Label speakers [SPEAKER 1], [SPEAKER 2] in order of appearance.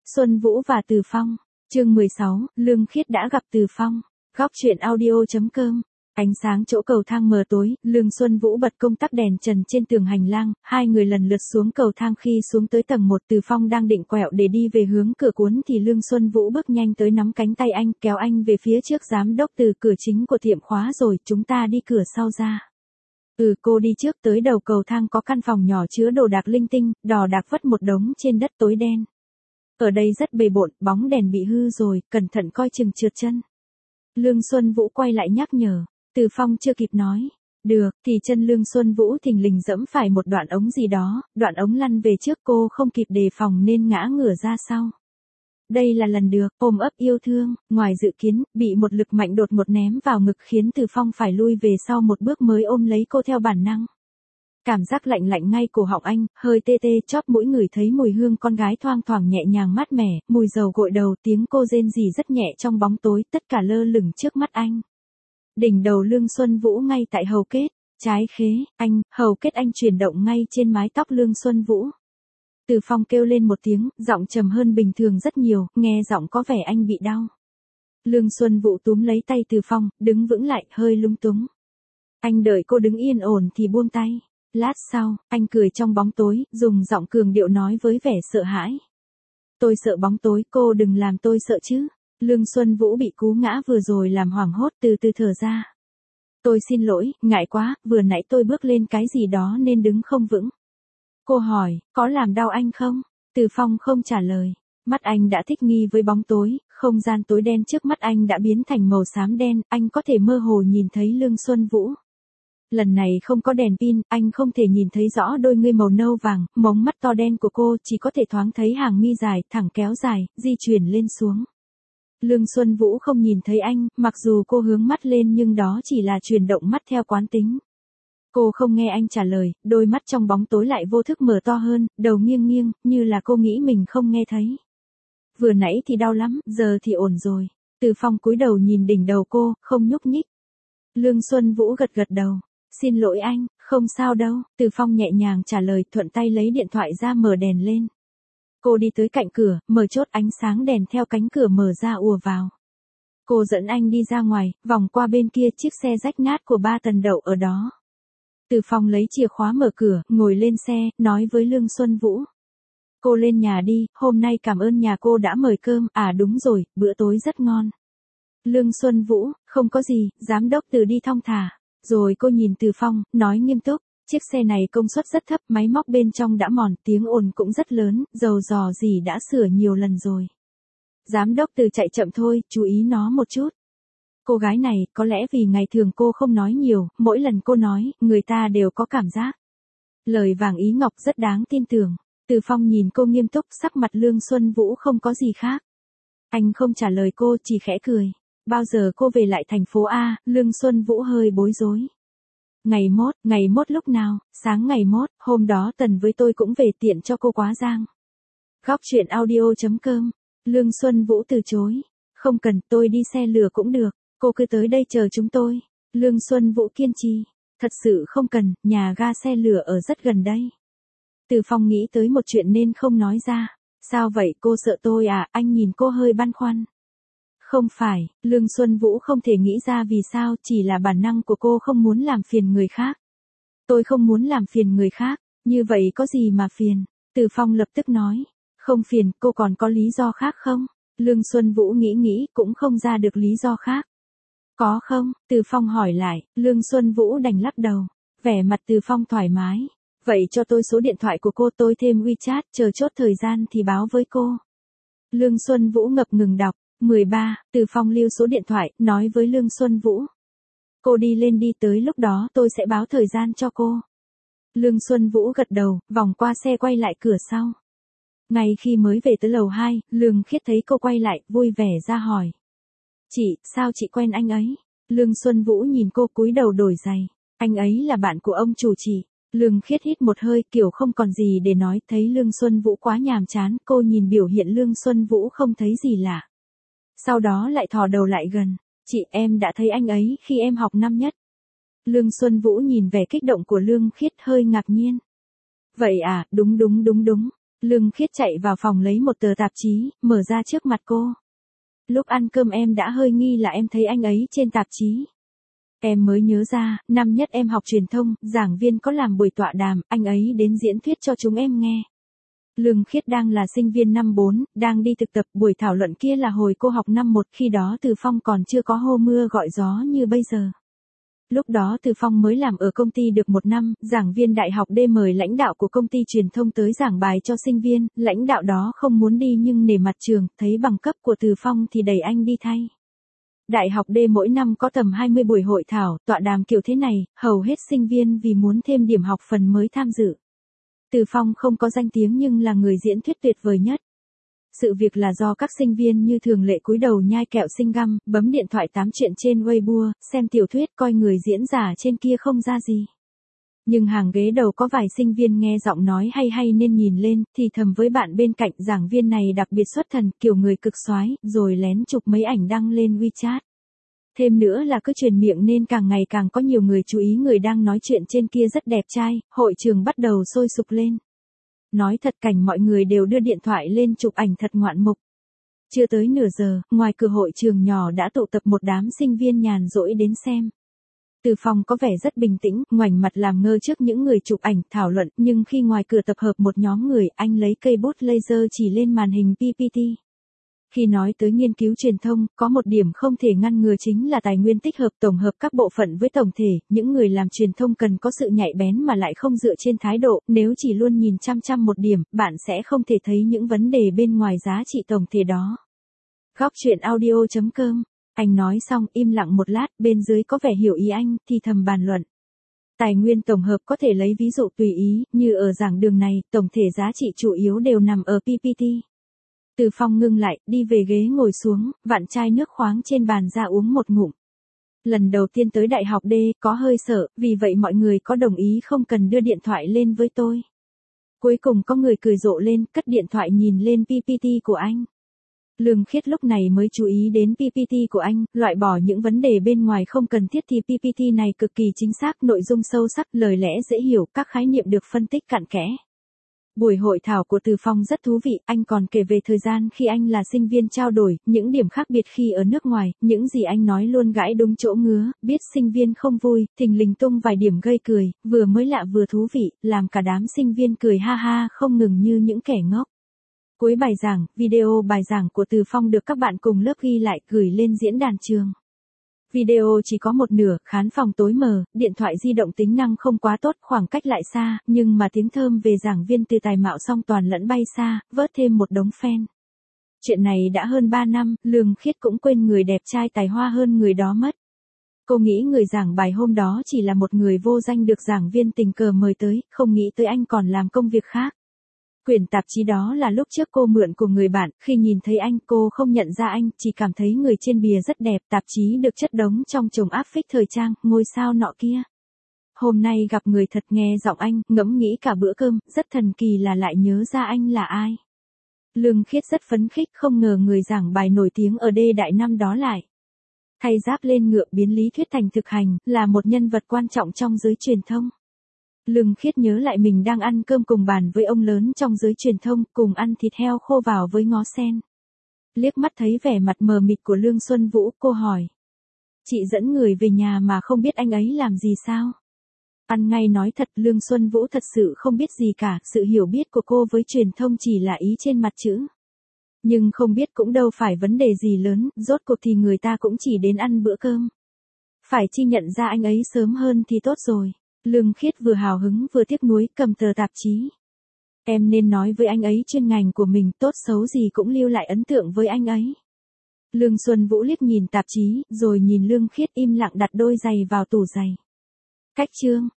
[SPEAKER 1] Xuân Vũ và Từ Phong. Chương 16, Lương Khiết đã gặp Từ Phong. Góc truyện audio.com. Ánh sáng chỗ cầu thang mờ tối, Lương Xuân Vũ bật công tắc đèn trần trên tường hành lang, hai người lần lượt xuống cầu thang. Khi xuống tới tầng 1, Từ Phong đang định quẹo để đi về hướng cửa cuốn thì Lương Xuân Vũ bước nhanh tới nắm cánh tay anh, kéo anh về phía trước. Giám đốc Từ, cửa chính của tiệm khóa rồi, chúng ta đi cửa sau ra. Cô đi trước. Tới đầu cầu thang có căn phòng nhỏ chứa đồ đạc linh tinh, đỏ đạc vất một đống trên đất tối đen. Ở đây rất bề bộn, bóng đèn bị hư rồi, cẩn thận coi chừng trượt chân. Lương Xuân Vũ quay lại nhắc nhở. Từ Phong chưa kịp nói được thì chân Lương Xuân Vũ thình lình giẫm phải một đoạn ống gì đó, đoạn ống lăn về trước, cô không kịp đề phòng nên ngã ngửa ra sau. Đây là lần được ôm ấp yêu thương, ngoài dự kiến, bị một lực mạnh đột ngột ném vào ngực khiến Từ Phong phải lui về sau một bước mới ôm lấy cô theo bản năng. Cảm giác lạnh lạnh ngay cổ họng anh, hơi tê tê chóp mũi, ngửi thấy mùi hương con gái thoang thoảng nhẹ nhàng mát mẻ, mùi dầu gội đầu, tiếng cô rên rỉ rất nhẹ trong bóng tối, tất cả lơ lửng trước mắt anh. Đỉnh đầu Lương Xuân Vũ ngay tại hầu kết, trái khế, anh, hầu kết anh chuyển động ngay trên mái tóc Lương Xuân Vũ. Từ Phong kêu lên một tiếng, giọng trầm hơn bình thường rất nhiều, nghe giọng có vẻ anh bị đau. Lương Xuân Vũ túm lấy tay Từ Phong, đứng vững lại, hơi lung túng. Anh đợi cô đứng yên ổn thì buông tay. Lát sau, anh cười trong bóng tối, dùng giọng cường điệu nói với vẻ sợ hãi. Tôi sợ bóng tối, cô đừng làm tôi sợ chứ. Lương Xuân Vũ bị cú ngã vừa rồi làm hoảng hốt, từ từ thở ra. Tôi xin lỗi, ngại quá, vừa nãy tôi bước lên cái gì đó nên đứng không vững. Cô hỏi, có làm đau anh không? Từ Phong không trả lời. Mắt anh đã thích nghi với bóng tối, không gian tối đen trước mắt anh đã biến thành màu xám đen, anh có thể mơ hồ nhìn thấy Lương Xuân Vũ. Lần này không có đèn pin, anh không thể nhìn thấy rõ đôi ngươi màu nâu vàng, mống mắt to đen của cô, chỉ có thể thoáng thấy hàng mi dài, thẳng kéo dài, di chuyển lên xuống. Lương Xuân Vũ không nhìn thấy anh, mặc dù cô hướng mắt lên nhưng đó chỉ là chuyển động mắt theo quán tính. Cô không nghe anh trả lời, đôi mắt trong bóng tối lại vô thức mở to hơn, đầu nghiêng nghiêng, như là cô nghĩ mình không nghe thấy. Vừa nãy thì đau lắm, giờ thì ổn rồi. Từ Phong cúi đầu nhìn đỉnh đầu cô, không nhúc nhích. Lương Xuân Vũ gật gật đầu. Xin lỗi anh, không sao đâu. Từ Phong nhẹ nhàng trả lời, thuận tay lấy điện thoại ra mở đèn lên. Cô đi tới cạnh cửa, mở chốt, ánh sáng đèn theo cánh cửa mở ra ùa vào. Cô dẫn anh đi ra ngoài, vòng qua bên kia, chiếc xe rách nát của ba Tần đậu ở đó. Từ Phong lấy chìa khóa mở cửa, ngồi lên xe, nói với Lương Xuân Vũ. Cô lên nhà đi, hôm nay cảm ơn nhà cô đã mời cơm, à đúng rồi, bữa tối rất ngon. Lương Xuân Vũ, không có gì, giám đốc Từ đi thong thả. Rồi cô nhìn Từ Phong, nói nghiêm túc, chiếc xe này công suất rất thấp, máy móc bên trong đã mòn, tiếng ồn cũng rất lớn, dầu dò gì đã sửa nhiều lần rồi. Giám đốc Từ chạy chậm thôi, chú ý nó một chút. Cô gái này, có lẽ vì ngày thường cô không nói nhiều, mỗi lần cô nói, người ta đều có cảm giác. Lời vàng ý ngọc rất đáng tin tưởng. Từ Phong nhìn cô nghiêm túc, sắc mặt Lương Xuân Vũ không có gì khác. Anh không trả lời cô, chỉ khẽ cười. Bao giờ cô về lại thành phố A? Lương Xuân Vũ hơi bối rối. Ngày mốt lúc nào? Sáng ngày mốt, hôm đó Tần với tôi cũng về, tiện cho cô quá giang. Góc truyện audio.com. Lương Xuân Vũ từ chối. Không cần, tôi đi xe lửa cũng được, cô cứ tới đây chờ chúng tôi. Lương Xuân Vũ kiên trì. Thật sự không cần, nhà ga xe lửa ở rất gần đây. Từ Phong nghĩ tới một chuyện nên không nói ra. Sao vậy, cô sợ tôi à? Anh nhìn cô hơi băn khoăn. Không phải, Lương Xuân Vũ không thể nghĩ ra vì sao, chỉ là bản năng của cô không muốn làm phiền người khác. Tôi không muốn làm phiền người khác, như vậy có gì mà phiền? Từ Phong lập tức nói. Không phiền, cô còn có lý do khác không? Lương Xuân Vũ nghĩ cũng không ra được lý do khác. Có không? Từ Phong hỏi lại, Lương Xuân Vũ đành lắc đầu. Vẻ mặt Từ Phong thoải mái. Vậy cho tôi số điện thoại của cô, tôi thêm WeChat, chờ chốt thời gian thì báo với cô. Lương Xuân Vũ ngập ngừng đọc. 13, Từ Phong lưu số điện thoại, nói với Lương Xuân Vũ. Cô đi lên đi, tới lúc đó tôi sẽ báo thời gian cho cô. Lương Xuân Vũ gật đầu, vòng qua xe quay lại cửa sau. Ngay khi mới về tới lầu 2, Lương Khiết thấy cô quay lại, vui vẻ ra hỏi. Chị, sao chị quen anh ấy? Lương Xuân Vũ nhìn cô cúi đầu đổi giày. Anh ấy là bạn của ông chủ chị. Lương Khiết hít một hơi, kiểu không còn gì để nói, thấy Lương Xuân Vũ quá nhàm chán, cô nhìn biểu hiện Lương Xuân Vũ không thấy gì lạ. Sau đó lại thò đầu lại gần. Chị, em đã thấy anh ấy khi em học năm nhất. Lương Xuân Vũ nhìn vẻ kích động của Lương Khiết hơi ngạc nhiên. Vậy à, đúng. Lương Khiết chạy vào phòng lấy một tờ tạp chí, mở ra trước mặt cô. Lúc ăn cơm em đã hơi nghi là em thấy anh ấy trên tạp chí. Em mới nhớ ra, năm nhất em học truyền thông, giảng viên có làm buổi tọa đàm, anh ấy đến diễn thuyết cho chúng em nghe. Lương Khiết đang là sinh viên năm 4, đang đi thực tập, buổi thảo luận kia là hồi cô học năm 1, khi đó Từ Phong còn chưa có hô mưa gọi gió như bây giờ. Lúc đó Từ Phong mới làm ở công ty được 1 năm, giảng viên đại học D mời lãnh đạo của công ty truyền thông tới giảng bài cho sinh viên, lãnh đạo đó không muốn đi nhưng nể mặt trường, thấy bằng cấp của Từ Phong thì đẩy anh đi thay. Đại học D mỗi năm có tầm 20 buổi hội thảo, tọa đàm kiểu thế này, hầu hết sinh viên vì muốn thêm điểm học phần mới tham dự. Từ Phong không có danh tiếng nhưng là người diễn thuyết tuyệt vời nhất. Sự việc là do các sinh viên như thường lệ cúi đầu nhai kẹo sinh găm, bấm điện thoại tám chuyện trên Weibo, xem tiểu thuyết coi người diễn giả trên kia không ra gì. Nhưng hàng ghế đầu có vài sinh viên nghe giọng nói hay nên nhìn lên, thì thầm với bạn bên cạnh giảng viên này đặc biệt xuất thần, kiểu người cực soái, rồi lén chụp mấy ảnh đăng lên WeChat. Thêm nữa là cứ truyền miệng nên càng ngày càng có nhiều người chú ý người đang nói chuyện trên kia rất đẹp trai, hội trường bắt đầu sôi sục lên. Nói thật cảnh mọi người đều đưa điện thoại lên chụp ảnh thật ngoạn mục. Chưa tới nửa giờ, ngoài cửa hội trường nhỏ đã tụ tập một đám sinh viên nhàn rỗi đến xem. Từ Phong có vẻ rất bình tĩnh, ngoảnh mặt làm ngơ trước những người chụp ảnh, thảo luận, nhưng khi ngoài cửa tập hợp một nhóm người, anh lấy cây bút laser chỉ lên màn hình PPT. Khi nói tới nghiên cứu truyền thông, có một điểm không thể ngăn ngừa chính là tài nguyên tích hợp tổng hợp các bộ phận với tổng thể, những người làm truyền thông cần có sự nhạy bén mà lại không dựa trên thái độ, nếu chỉ luôn nhìn chăm chăm một điểm, bạn sẽ không thể thấy những vấn đề bên ngoài giá trị tổng thể đó. Góc truyện audio.com. Anh nói xong im lặng một lát, bên dưới có vẻ hiểu ý anh, thì thầm bàn luận. Tài nguyên tổng hợp có thể lấy ví dụ tùy ý, như ở giảng đường này, tổng thể giá trị chủ yếu đều nằm ở PPT. Từ Phong ngưng lại, đi về ghế ngồi xuống, vặn chai nước khoáng trên bàn ra uống một ngụm. Lần đầu tiên tới đại học D, có hơi sợ, vì vậy mọi người có đồng ý không cần đưa điện thoại lên với tôi. Cuối cùng có người cười rộ lên, cất điện thoại nhìn lên PPT của anh. Lương Khiết lúc này mới chú ý đến PPT của anh, loại bỏ những vấn đề bên ngoài không cần thiết thì PPT này cực kỳ chính xác, nội dung sâu sắc, lời lẽ dễ hiểu, các khái niệm được phân tích cặn kẽ. Buổi hội thảo của Từ Phong rất thú vị, anh còn kể về thời gian khi anh là sinh viên trao đổi, những điểm khác biệt khi ở nước ngoài, những gì anh nói luôn gãi đúng chỗ ngứa, biết sinh viên không vui, thình lình tung vài điểm gây cười, vừa mới lạ vừa thú vị, làm cả đám sinh viên cười ha ha không ngừng như những kẻ ngốc. Cuối bài giảng, video bài giảng của Từ Phong được các bạn cùng lớp ghi lại gửi lên diễn đàn trường. Video chỉ có một nửa, khán phòng tối mờ, điện thoại di động tính năng không quá tốt, khoảng cách lại xa, nhưng mà tiếng thơm về giảng viên từ tài mạo song toàn lẫn bay xa, vớt thêm một đống fan. Chuyện này đã hơn 3 năm, Lương Khiết cũng quên người đẹp trai tài hoa hơn người đó mất. Cô nghĩ người giảng bài hôm đó chỉ là một người vô danh được giảng viên tình cờ mời tới, không nghĩ tới anh còn làm công việc khác. Quyển tạp chí đó là lúc trước cô mượn của người bạn, khi nhìn thấy anh cô không nhận ra anh, chỉ cảm thấy người trên bìa rất đẹp, tạp chí được chất đống trong chồng áp phích thời trang, ngôi sao nọ kia. Hôm nay gặp người thật nghe giọng anh, ngẫm nghĩ cả bữa cơm, rất thần kỳ là lại nhớ ra anh là ai. Lương Khiết rất phấn khích, không ngờ người giảng bài nổi tiếng ở D Đại năm đó lại. Thay giáp lên ngựa biến lý thuyết thành thực hành, là một nhân vật quan trọng trong giới truyền thông. Lương Khiết nhớ lại mình đang ăn cơm cùng bàn với ông lớn trong giới truyền thông, cùng ăn thịt heo khô vào với ngó sen. Liếc mắt thấy vẻ mặt mờ mịt của Lương Xuân Vũ, cô hỏi. Chị dẫn người về nhà mà không biết anh ấy làm gì sao? Ăn ngay nói thật, Lương Xuân Vũ thật sự không biết gì cả, sự hiểu biết của cô với truyền thông chỉ là ý trên mặt chữ. Nhưng không biết cũng đâu phải vấn đề gì lớn, rốt cuộc thì người ta cũng chỉ đến ăn bữa cơm. Phải chi nhận ra anh ấy sớm hơn thì tốt rồi. Lương Khiết vừa hào hứng vừa tiếc nuối, cầm tờ tạp chí. Em nên nói với anh ấy chuyên ngành của mình, tốt xấu gì cũng lưu lại ấn tượng với anh ấy. Lương Xuân Vũ liếc nhìn tạp chí, rồi nhìn Lương Khiết im lặng đặt đôi giày vào tủ giày. Cách chương.